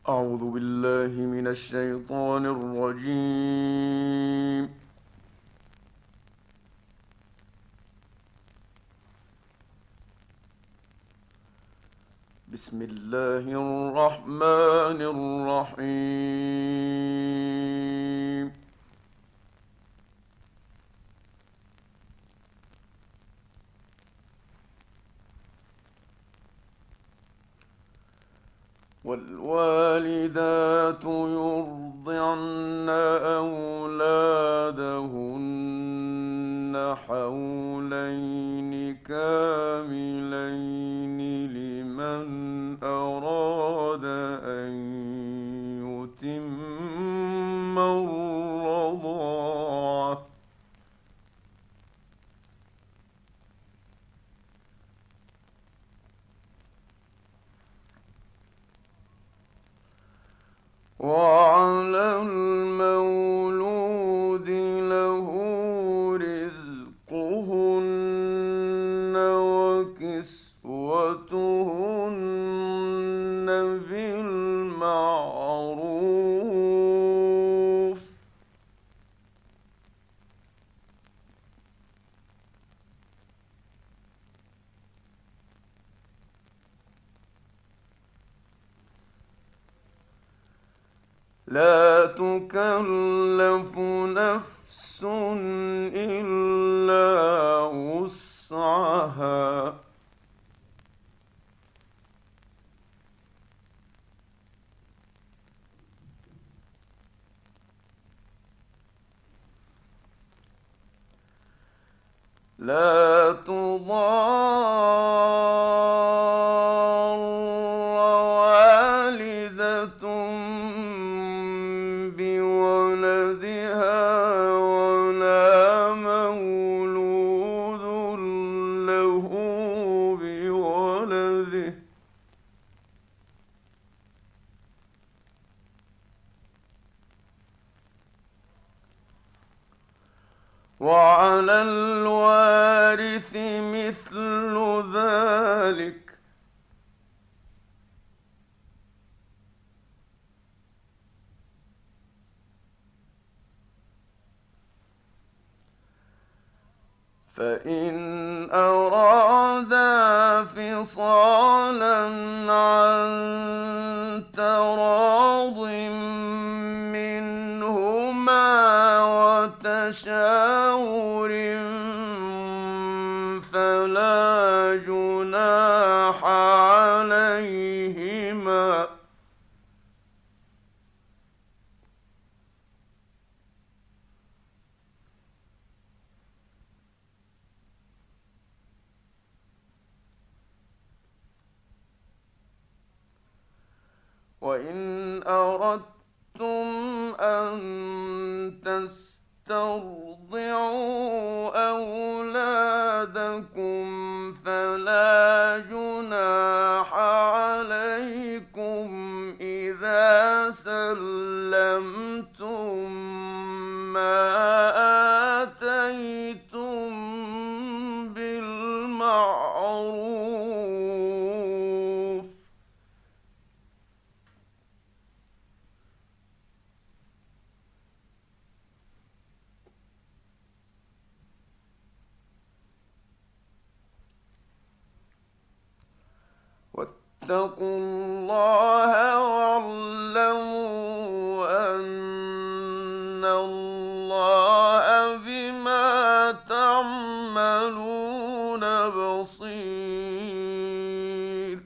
أعوذ بالله من الشيطان الرجيم. بسم الله الرحمن الرحيم. والوالدات يرضعن أولادهن حولين كاملين لمن أراد أن يتم الرضاعة. وعلى المولود له رزقهن وكسوتهن بالمعروف. لا تكلف نفس إلا وسعها. لا تضار والدة بولدها ولا مولود له بولده. وعلى الوارث مثل ذلك. فإن أرادا فصالا عن تراض منهما وتشاور فلا جناح عليهما. وإن أردتم أن تسترضعوا أولادكم فلا جناح عليكم إذا سلمتم ما آتيتم بالمعروف. واتقوا الله واعلموا أن الله بما تعملون بصير.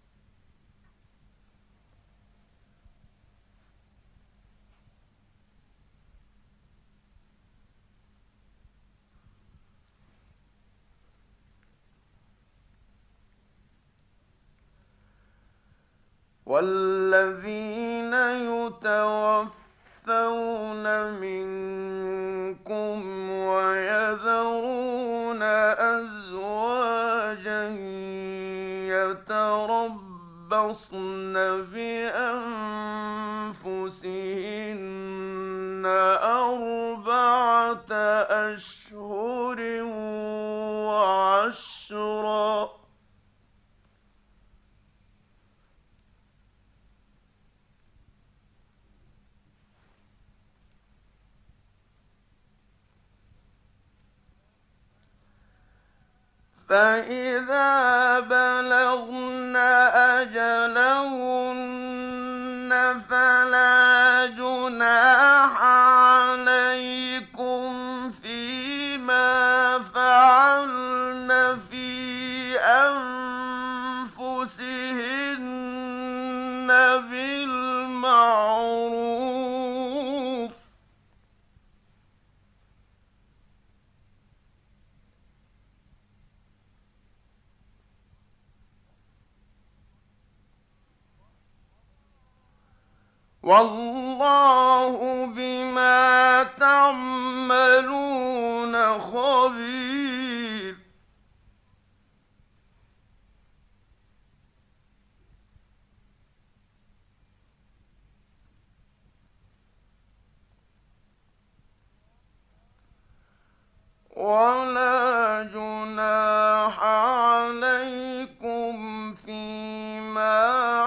والذين يتوفون منكم ويذرون أزواجا يتربصن بأنفسهن أربعة أشهر وعشرا. فإذا بلغن أجلهن فلا جناح عليكم فيما فعلن في أنفسهن بالمعروف والله بما تعملون خبير ولا جناح عليكم فيما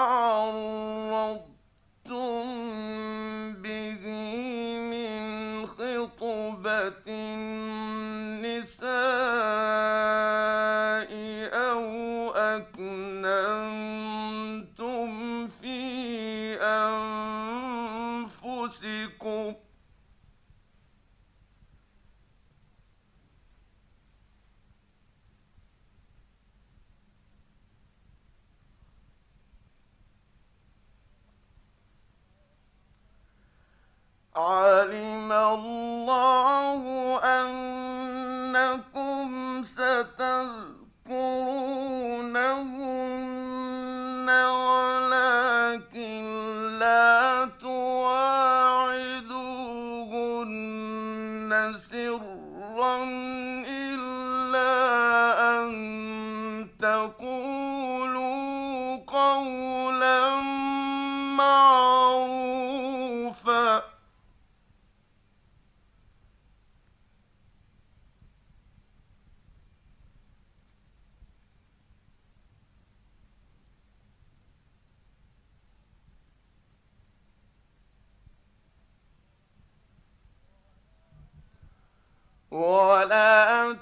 عرضتم به من خطبة النساء أو أكننتم في أنفسكم علم الله أنكم ستذكرونهن ولكن لا تواعدوهن سرا إلا أن تقولوا قولا معروفا ولا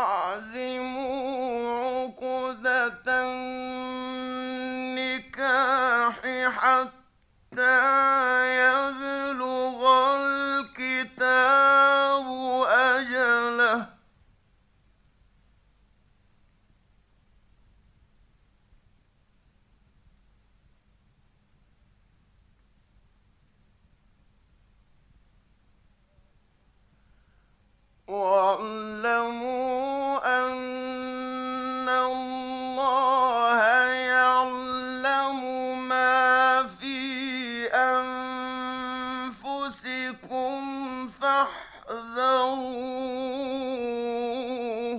تعزموا عقدة النكاح حتى يبلغ الكتاب أجله واعلموا أن الله يعلم ما في أنفسكم فاحذروه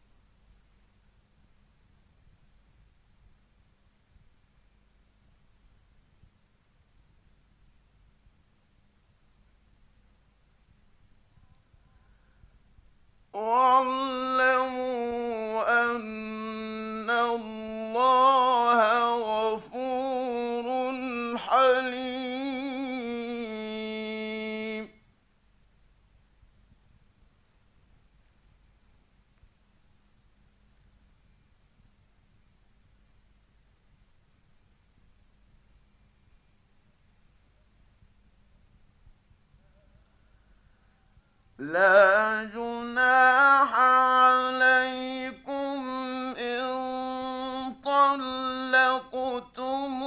واعلموا أن الله غفور حليم لا جناح عليكم إن طلقتم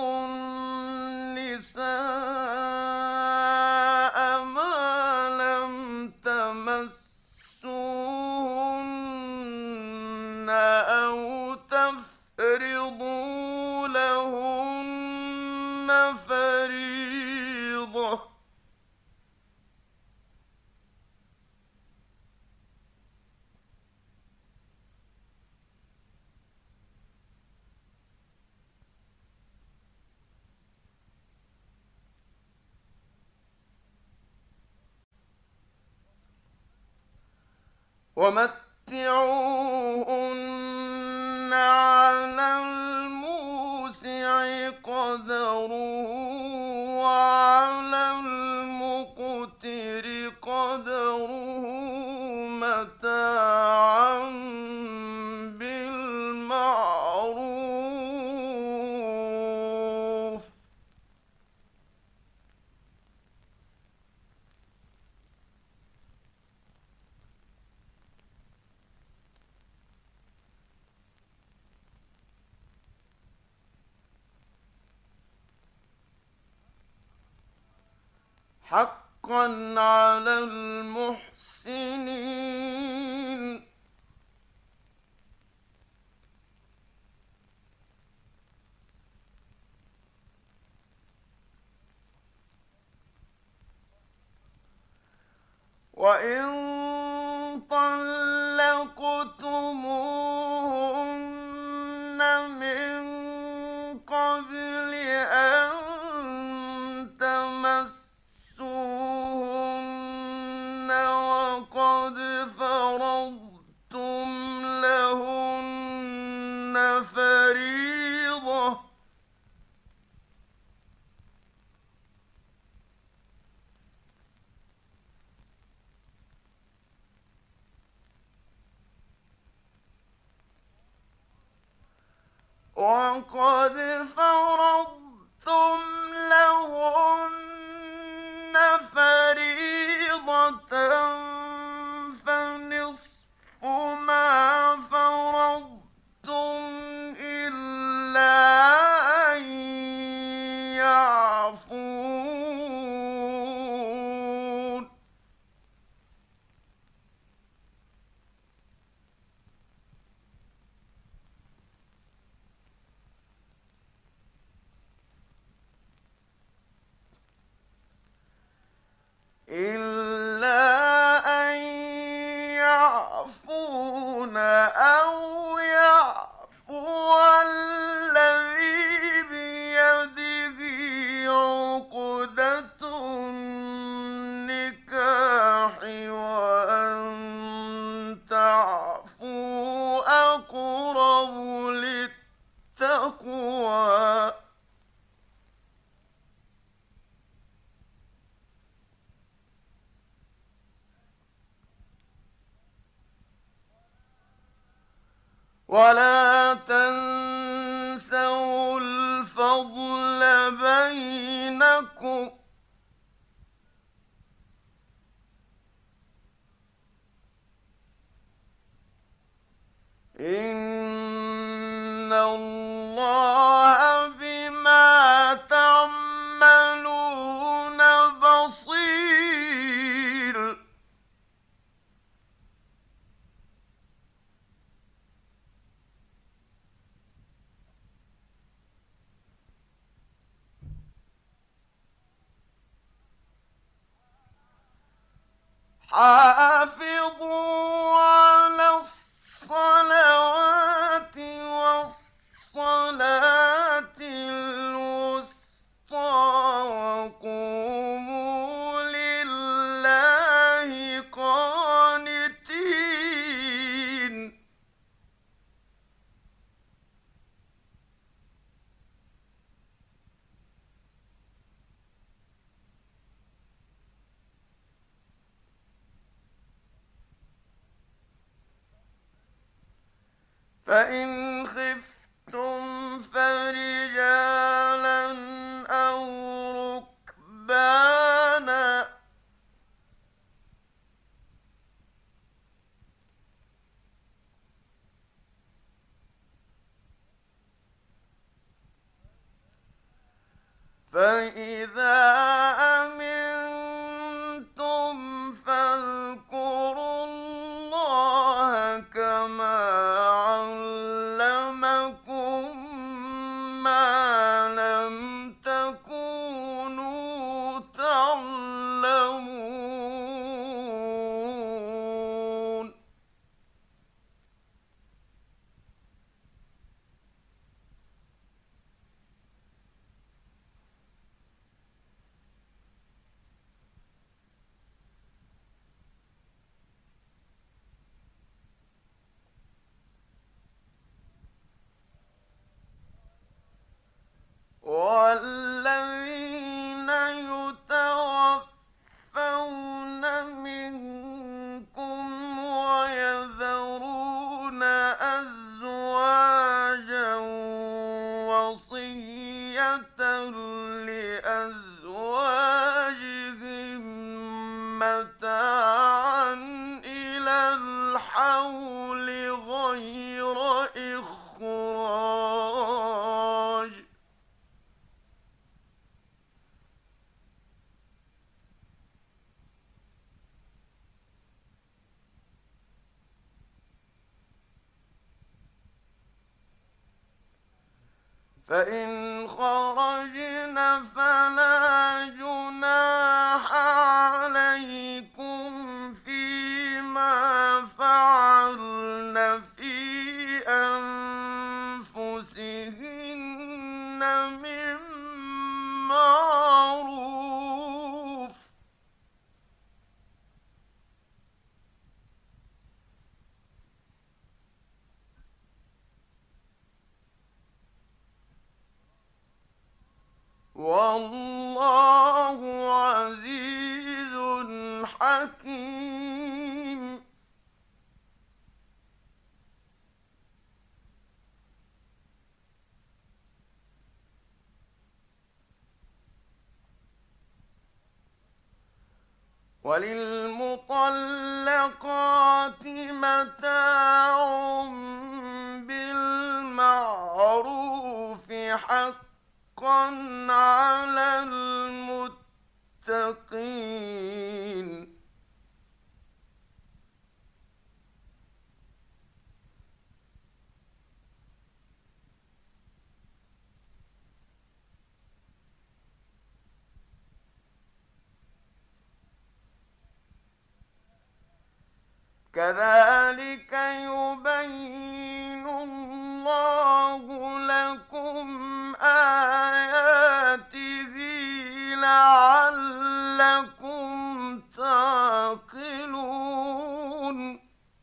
النساء ما لم تمسوهن أو تفرضوا لهن فريضة ومتعوهن على الموسع قدره وعلى المقتر قدره متاعا بالمعروف حقا على المحسنين. وإن طلقتموهن من قبل أن تمسوهن وقد فرضتم لهن فريضة وقد فرضتم لهن فريضة فنصف ما فرضتم إلا أن يعفون. إلا أن يعفون أو يعفو الذي بيده عقدة النكاح وأن تعفوا أقرب للتقوى. ولا تنسوا الفضل بينكم إن الله بما تعملون بصير. حافظوا على الصلوات والصلاة الوسطى وقوموا لله قانتين. فإن خفتم فرجالا أو ركبانا فإذا أمنتم فاذكروا الله كما علمكم ما لم تكونوا تعلمون. والذين يتوفون منكم ويذرون أزواجا وصية لأزواجهم متاعا إلى الحول غير إخراج فإن خرجن فلا جناح عليكم فيما فعلن في أنفسهن من معروف، والله عزيز حكيم. وللمطلقات متاع بالمعروف حقا على المتقين. كذلك يبين الله لكم آياته لعلكم تعقلون.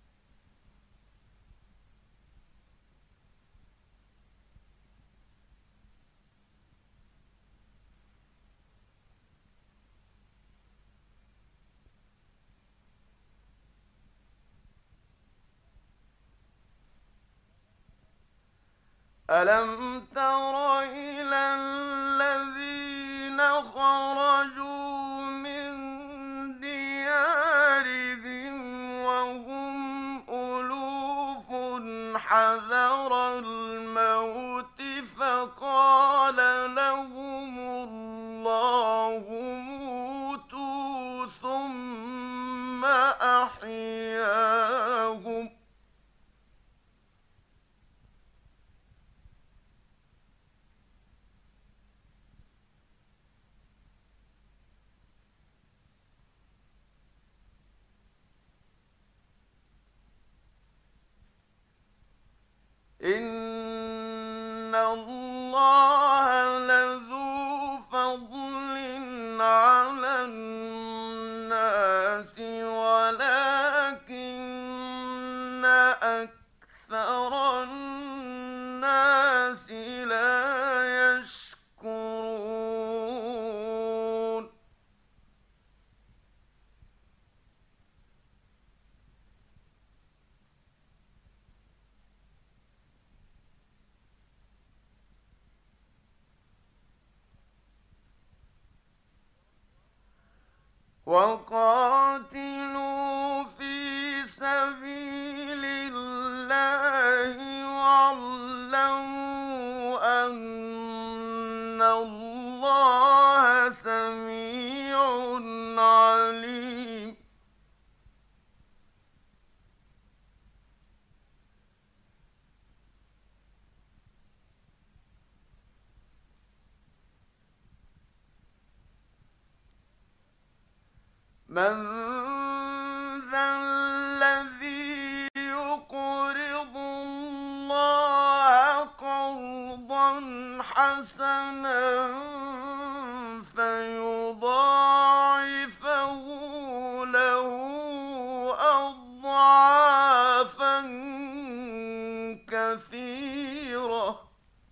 ألم تر إلى الذين خرجوا من ديارهم وهم ألوف حذر الموت فقال لهم الله موتوا ثم أحياهم. إن الله لذو فضل على الناس ولكن أكثر الناس لا يشكرون. وقاتلوا في سبيل الله واعلموا أن الله سميع عليم. من ذا الذي يقرض الله قرضا حسنا فيضاعفه له أضعافا كثيرة.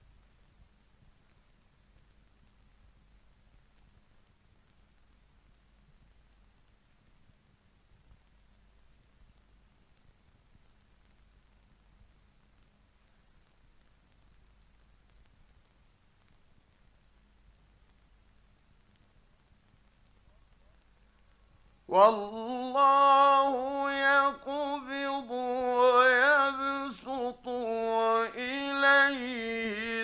والله يقبض ويبسط وإليه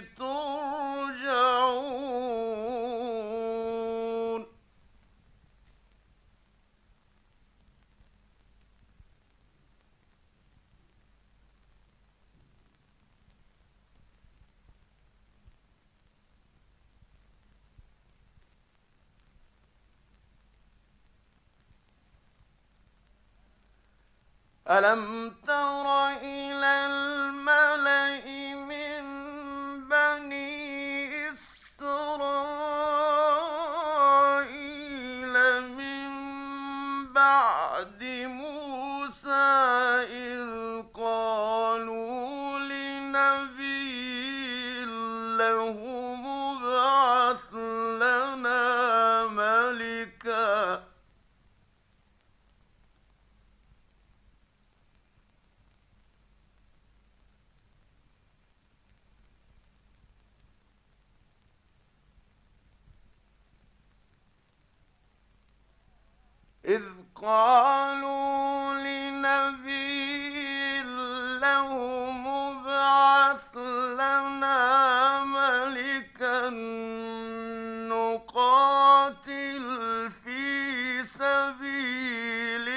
ترجعون. ألم تر إلى الملأ من بني إسرائيل من بعد موسى إذ قالوا لنبي له ابعث لنا ملكا إذ قالوا لنبي له ابعث لنا ملكا نقاتل في سبيل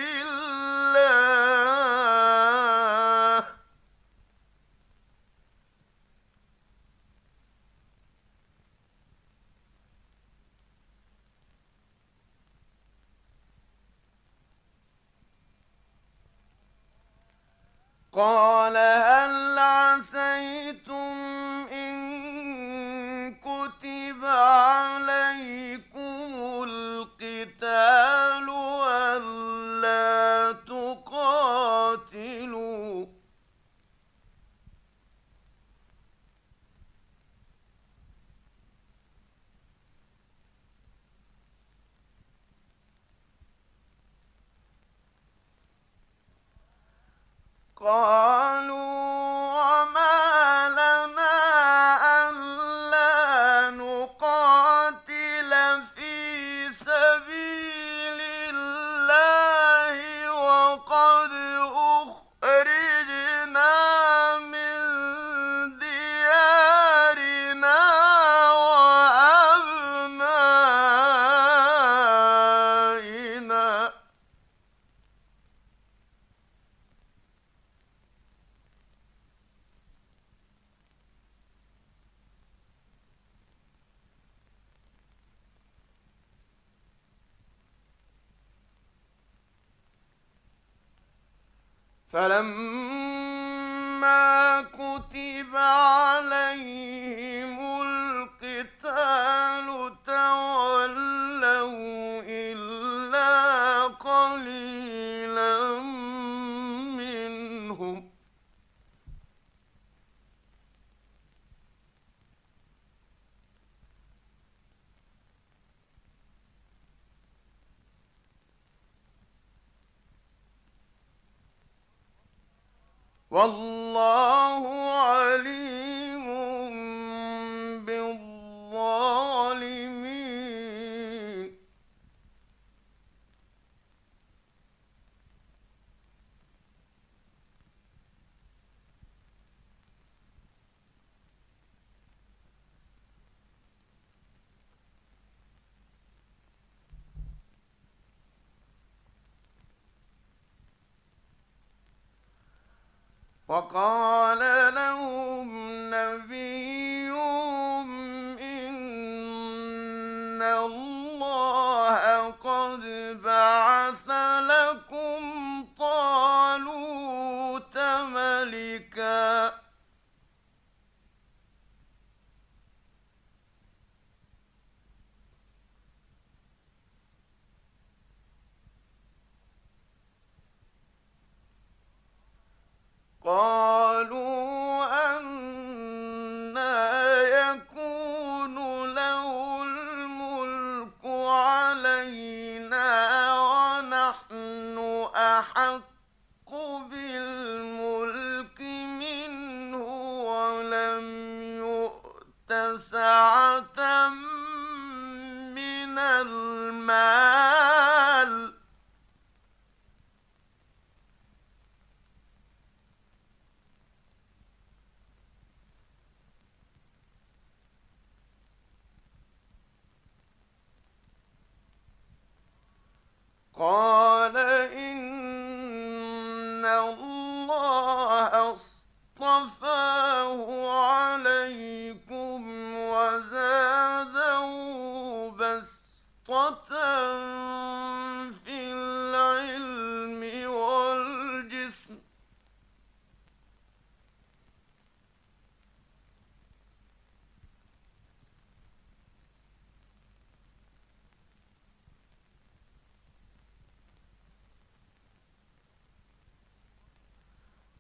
الله قال هل عسيتم إن كتب عليكم القتال ألا تقاتلوا قالوا وما لنا ألا نقاتل في سبيل الله وقد أخرجنا من ديارنا وأبنائنا فلما كتب عليهم القتال تولوا إلا قليلا منهم والله عليم بالظالمين وقال لهم نبيهم إن الله قد بعث لكم طالوت ملكا قالوا أنى يكون له الملك علينا ونحن أحق بالملك منه ولم يؤت سعة من المال قال إن الله اصطفاه عليكم وزاده بسطة في العلم والجسم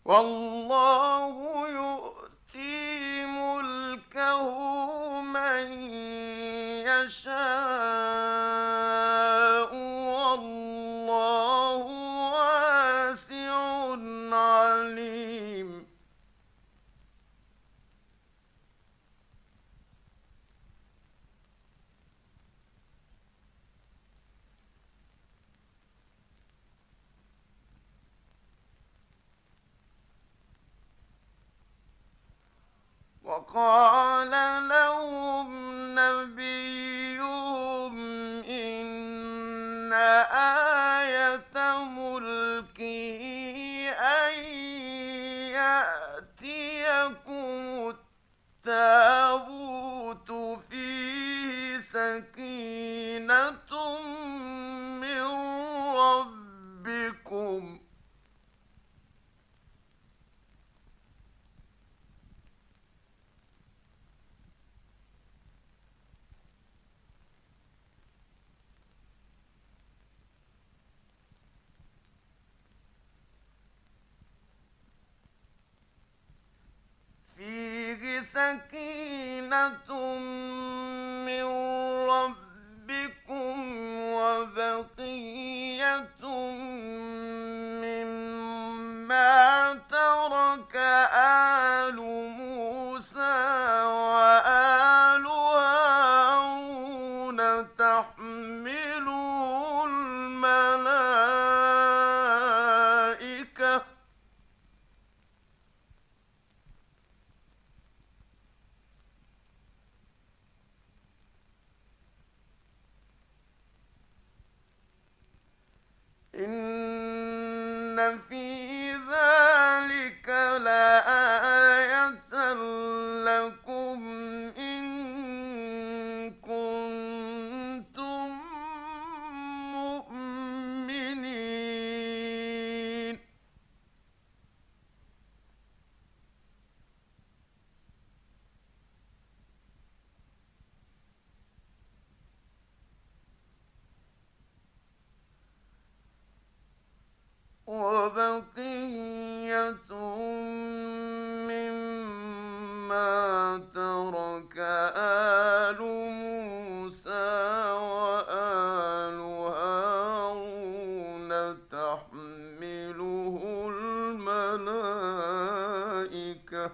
والله يؤتي ملكه من يشاء والله واسع عليم وقال لهم نبيهم إن آية ملكه أن يأتيكم التابوت فيه سكينة من ربكم فيه سكينة من ربكم وبقية مما ترك آل موسى وآل هارون تحمله الملائكة إن في ذلك لآية لكم إن كنتم مؤمنين وبقية مما ترك آل موسى وآل هارون تحمله الملائكة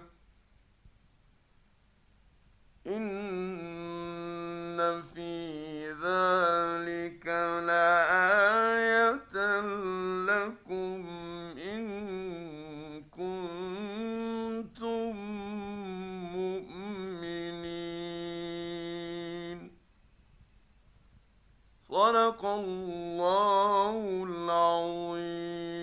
إن في ذلك لآية لكم إن كنتم مؤمنين صدق الله العظيم